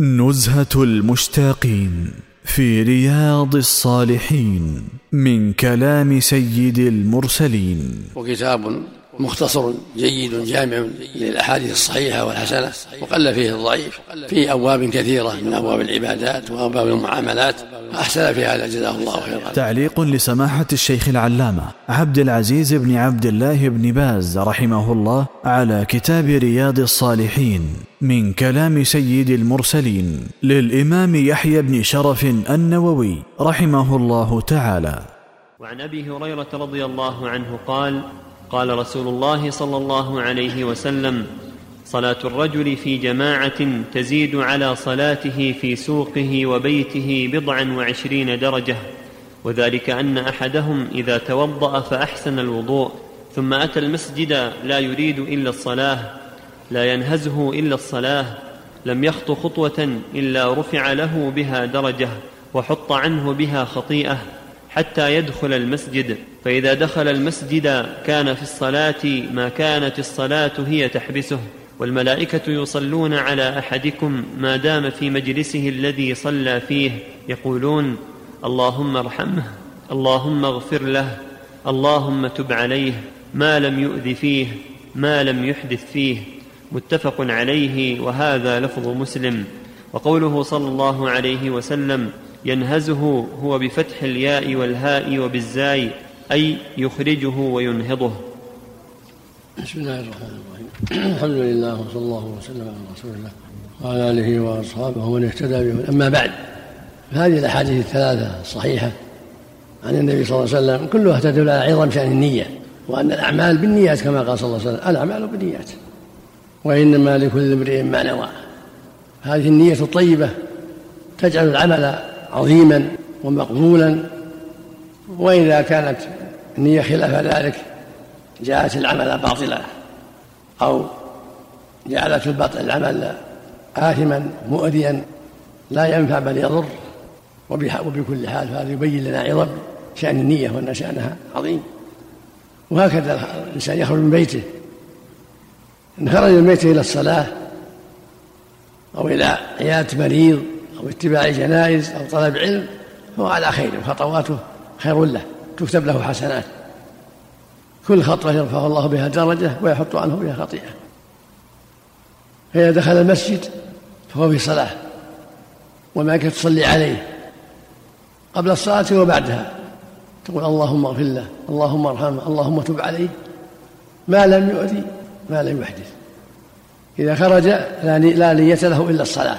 نزهة المشتاقين في رياض الصالحين من كلام سيد المرسلين. وكتاب مختصر جيد جامع للأحاديث الصحيحة والحسنة، وقل فيه الضعيف، في أبواب كثيرة من أبواب العبادات وأبواب المعاملات، أحسن في هذا جزاه الله خيرا. تعليق لسماحة الشيخ العلامة عبد العزيز بن عبد الله بن باز رحمه الله على كتاب رياض الصالحين من كلام سيد المرسلين للإمام يحيى بن شرف النووي رحمه الله تعالى. وعن أبي هريرة رضي الله عنه قال: قال رسول الله صلى الله عليه وسلم: صلاة الرجل في جماعة تزيد على صلاته في سوقه وبيته 27 درجة، وذلك أن أحدهم إذا توضأ فأحسن الوضوء ثم أتى المسجد لا يريد إلا الصلاة، لا ينهزه إلا الصلاة، لم يخط خطوة إلا رفع له بها درجة وحط عنه بها خطيئة حتى يدخل المسجد، فإذا دخل المسجد كان في الصلاة ما كانت الصلاة هي تحبسه، والملائكة يصلون على أحدكم ما دام في مجلسه الذي صلى فيه، يقولون: اللهم ارحمه، اللهم اغفر له، اللهم تب عليه، ما لم يؤذ فيه، ما لم يحدث فيه. متفق عليه، وهذا لفظ مسلم. وقوله صلى الله عليه وسلم: ينهزه هو بفتح الياء والهاء وبالزاي، أي يخرجه وينهضه. بسم الله الرحمن الرحيم. الحمد لله، وصلى الله وسلم على رسول الله وعلى آله وأصحابه ومن اهتدى بهم. أما بعد، هذه الأحاديث الثلاثة الصحيحة عن النبي صلى الله عليه وسلم كلها تدل على عظم شأن النية، وأن الأعمال بالنيات كما قال صلى الله عليه وسلم: الأعمال بالنيات وإنما لكل امرئ ما نوى. هذه النية الطيبة تجعل العمل عظيما ومقبولا، وإذا كانت النية خلاف ذلك جاءت العمل باطلا أو جعلت العمل آثما مؤذيا لا ينفع بل يضر. وبكل حال هذا يبين لنا عظم شأن النية وأن شأنها عظيم. وهكذا الإنسان يخرج من بيته، إن خرج من بيته إلى الصلاة أو إلى عيادة مريض أو اتباع جنائز أو طلب علم هو على خير، وخطواته خير له، تكتب له حسنات، كل خطوة يرفع الله بها درجة ويحط عنه بها خطيئة. فإذا دخل المسجد فهو في صلاة، والملائكة تصلي عليه قبل الصلاة وبعدها، تقول: اللهم اغفر له، اللهم ارحمه، اللهم تب عليه، ما لم يؤذي، ما لم يحدث. إذا خرج لا نية له إلا الصلاة،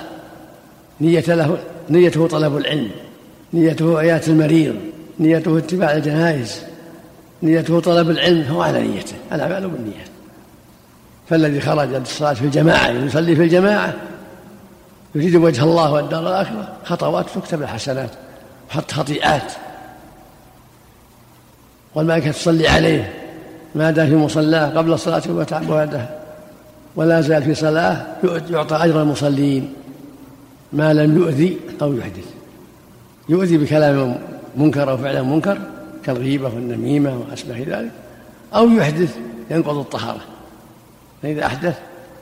نيته طلب العلم، نيته عيادة المريض، نيته اتباع الجنائز، نيته طلب العلم، هو على نيته، الأعمال بالنيات. فالذي خرج للصلاة في الجماعة يصلي في الجماعة يريد وجه الله والدار الآخرة، خطوات تكتب الحسنات وحط خطيئات، والملائكة تصلي عليه ما دام في مصلاه قبل الصلاة وبعدها، ولا زال في صلاة يعطى أجر المصلين ما لم يؤذي أو يحدث. يؤذي بكلام منكر أو فعل منكر كالغيبة والنميمة وأشبه ذلك، أو يحدث ينقض الطهارة، فإذا أحدث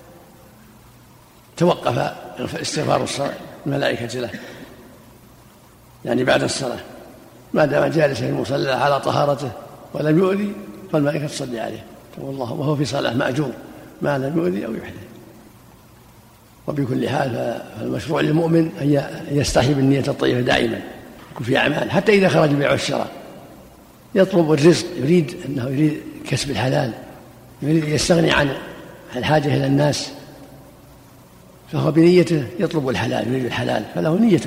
توقف استغفار الملائكة له، يعني بعد الصلاة ما دام جالس في المصلى على طهارته ولم يؤذي فالملائكة تصلي عليه، تقول الله وهو في صلاة مأجور ما لم يؤذي أو يحدث. وبكل حال فالمشروع للمؤمن أن يستحي بالنية الطيبة دائما يكون في أعمال، حتى إذا خرج بيع والشراء يطلب الرزق، يريد كسب الحلال، يريد يستغني عن الحاجة إلى الناس، فهو بنيته يطلب الحلال، يريد الحلال، فله نيته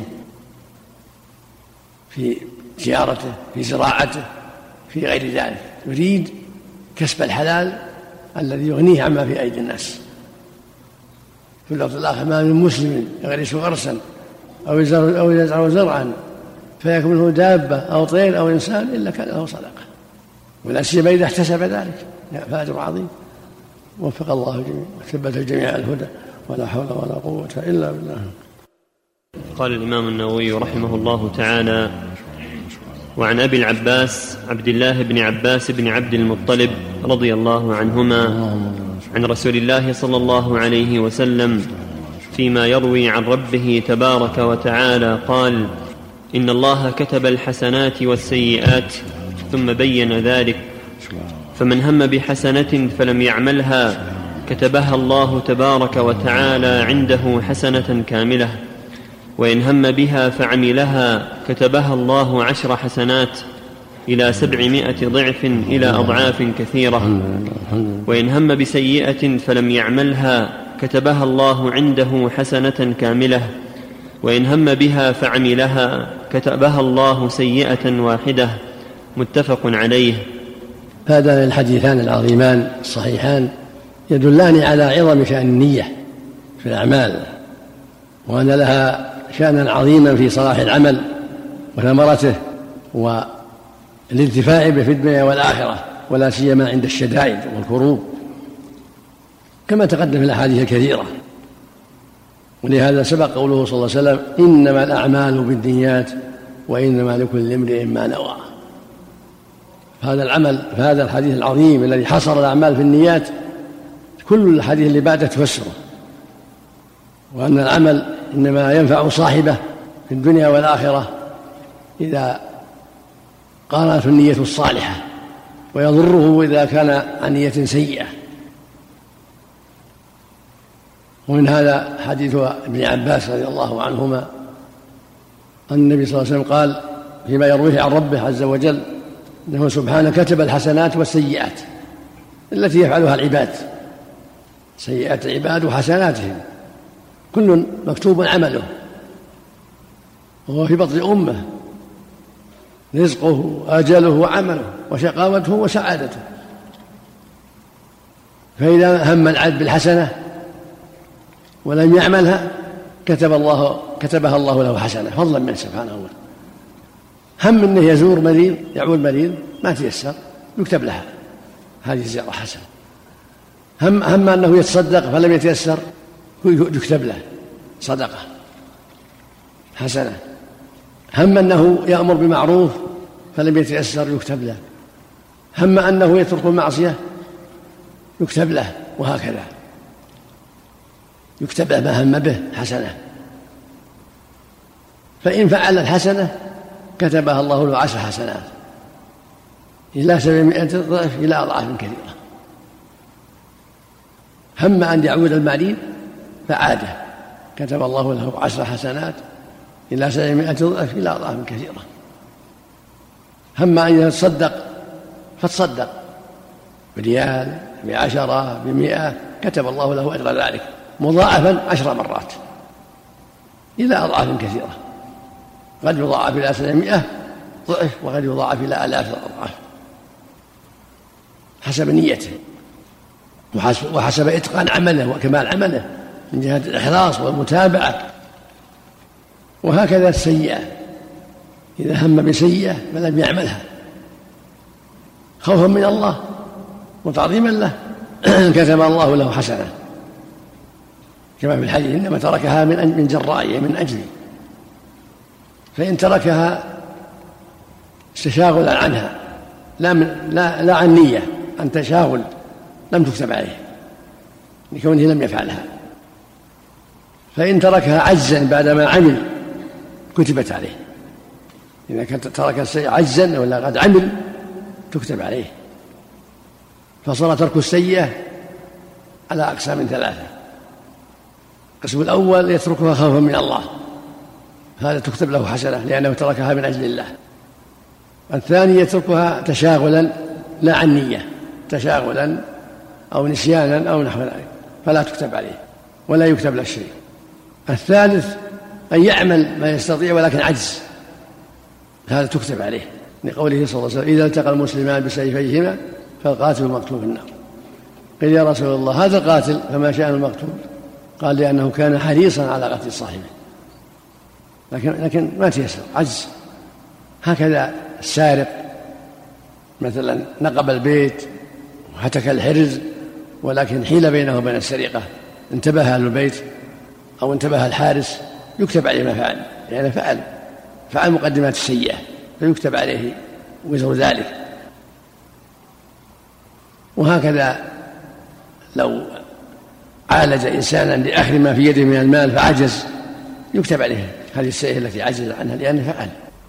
في تجارته، في زراعته، في غير ذلك، يريد كسب الحلال الذي يغنيه عما في أيدي الناس. في اللفظ الآخر: ما من مسلم يغرس غرسا أو يزرع زرعا فيكون منه دابة أو طير أو إنسان إلا كان له صدقة، ولا سيما إذا احتسب ذلك فأجر عظيم. وفق الله الجميع وثبت الجميع على الهدى، ولا حول ولا قوة إلا بالله. قال الإمام النووي رحمه الله تعالى: وعن أبي العباس عبد الله بن عباس بن عبد المطلب رضي الله عنهما عن رسول الله صلى الله عليه وسلم فيما يروي عن ربه تبارك وتعالى قال: إن الله كتب الحسنات والسيئات، ثم بين ذلك: فمن هم بحسنة فلم يعملها كتبها الله تبارك وتعالى عنده حسنة كاملة، وإن هم بها فعملها كتبها الله 10 حسنات إلى 700 ضعف إلى أضعاف كثيرة، وإن هم بسيئة فلم يعملها كتبها الله عنده حسنة كاملة، وإن هم بها فعملها كتبها الله سيئة واحدة. متفق عليه. هذان الحديثان العظيمان الصحيحان يدلان على عظم شأن النية في الأعمال، وأن لها شأنا عظيما في صلاح العمل وثمرته والانتفاع به في الدنيا والآخرة، ولا سيما عند الشدائد والكروب، كما تقدم في الأحاديث الكثيرة. ولهذا سبق قوله صلى الله عليه وسلم: إنما الأعمال بالنيات وإنما لكل امرئ ما نوى. هذا الحديث العظيم الذي حصر الأعمال في النيات كل الحديث اللي بعده تفسره، وأن العمل إنما ينفع صاحبه في الدنيا والآخرة إذا قارنته النية الصالحة، ويضره إذا كان عن نية سيئة. ومن هذا حديث ابن عباس رضي الله عنهما أن النبي صلى الله عليه وسلم قال فيما يرويه عن ربه عز وجل أنه سبحانه كتب الحسنات والسيئات التي يفعلها العباد، سيئات العباد وحسناتهم، كل مكتوب عمله، وهو في بطن أمه رزقه وأجله وعمله وشقاوته وسعادته. فإذا هم العبد بالحسنة ولم يعملها كتبها الله له حسنة فضلا منه سبحانه وتعالى. هم أنه يزور مريض، يعود مريض ما تيسر، يكتب لها هذه زيارة حسنة. هم أنه يتصدق فلم يتيسر، يكتب له صدقة حسنة. هم أنه يأمر بمعروف فلم يتيسر، يكتب له. هم أنه يترك المعصية، يكتب له، وهكذا يكتب له ما هم به حسنة. فإن فعل الحسنة كتبها الله له 10 حسنات إلى 700 ضعف إلى أضعاف كثيرة. هم أن يعود المريض فعاده كتب الله له 10 حسنات إلى 700 ضعف إلى أضعاف كثيرة. هم أن يتصدق فتصدق بريال، ب10، ب100، كتب الله له أجر ذلك مضاعفا 10 مرات إلى أضعاف كثيرة، قد يضاعف إلى 700 ضعف وقد يضاعف إلى 1000 أضعاف حسب نيته وحسب إتقان عمله وكمال عمله من جهة الإخلاص والمتابعة. وهكذا السيئة، إذا هم بسيئة فلم يعملها خوفا من الله وتعظيما له كتب الله له حسنة، كما في الحديث: إنما تركها من جرائه، من أجلي. فإن تركها استشاغلا عنها لا عن نية، عن تشاغل، لم تكتب عليه لكونه لم يفعلها. فإن تركها عجزا بعدما عمل كتبت عليه. إذا كنت ترك السيء عجزا ولا قد عمل تكتب عليه. فصار ترك السيئة على أقسام 3: القسم الأول يتركها خوفا من الله، هذا تكتب له حسنة لأنه تركها من أجل الله. الثاني يتركها تشاغلا لا عن نية، تشاغلا أو نسيانا أو نحو ذلك، فلا تكتب عليه ولا يكتب له شيء. الثالث أن يعمل ما يستطيع ولكن عجز، هذا تكتب عليه لقوله صلى الله عليه وسلم: إذا التقى المسلمان بسيفيهما فالقاتل مقتول في النار. قيل: يا رسول الله هذا قاتل فما شأن المقتول؟ قال: لأنه كان حريصا على قتل صاحبه لكن ما تيسر، عجز. هكذا السارق مثلا نقب البيت وهتك الحرز ولكن حيل بينه وبين السرقة، انتبه أهل البيت أو انتبه الحارس، يكتب عليه ما فعل، يعني فعل مقدمات السيئة فيكتب عليه وزر ذلك. وهكذا لو عالج إنسانا لآخر ما في يده من المال فعجز يكتب عليه هذه السيئة التي عجز عنها لأنه فعل.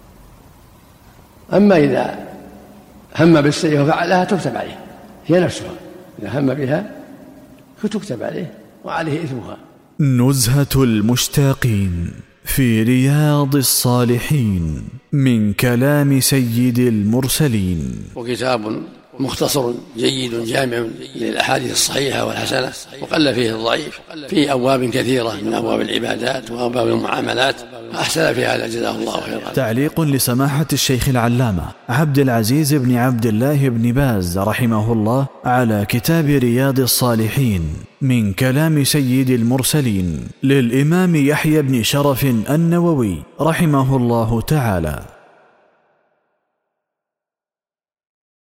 أما إذا هم بالسيئة وفعلها تكتب عليه هي نفسها، إذا هم بها تكتب عليه وعليه إثمها. نزهة المشتاقين في رياض الصالحين من كلام سيد المرسلين. وكتاب مختصر جيد جامع للأحاديث الصحيحة والحسنة وقل فيه الضعيف، فيه أبواب كثيرة من أبواب العبادات وأبواب المعاملات، أحسن في هذا جزاه الله خيرا. تعليق لسماحة الشيخ العلامة عبد العزيز بن عبد الله بن باز رحمه الله على كتاب رياض الصالحين من كلام سيد المرسلين للإمام يحيى بن شرف النووي رحمه الله تعالى.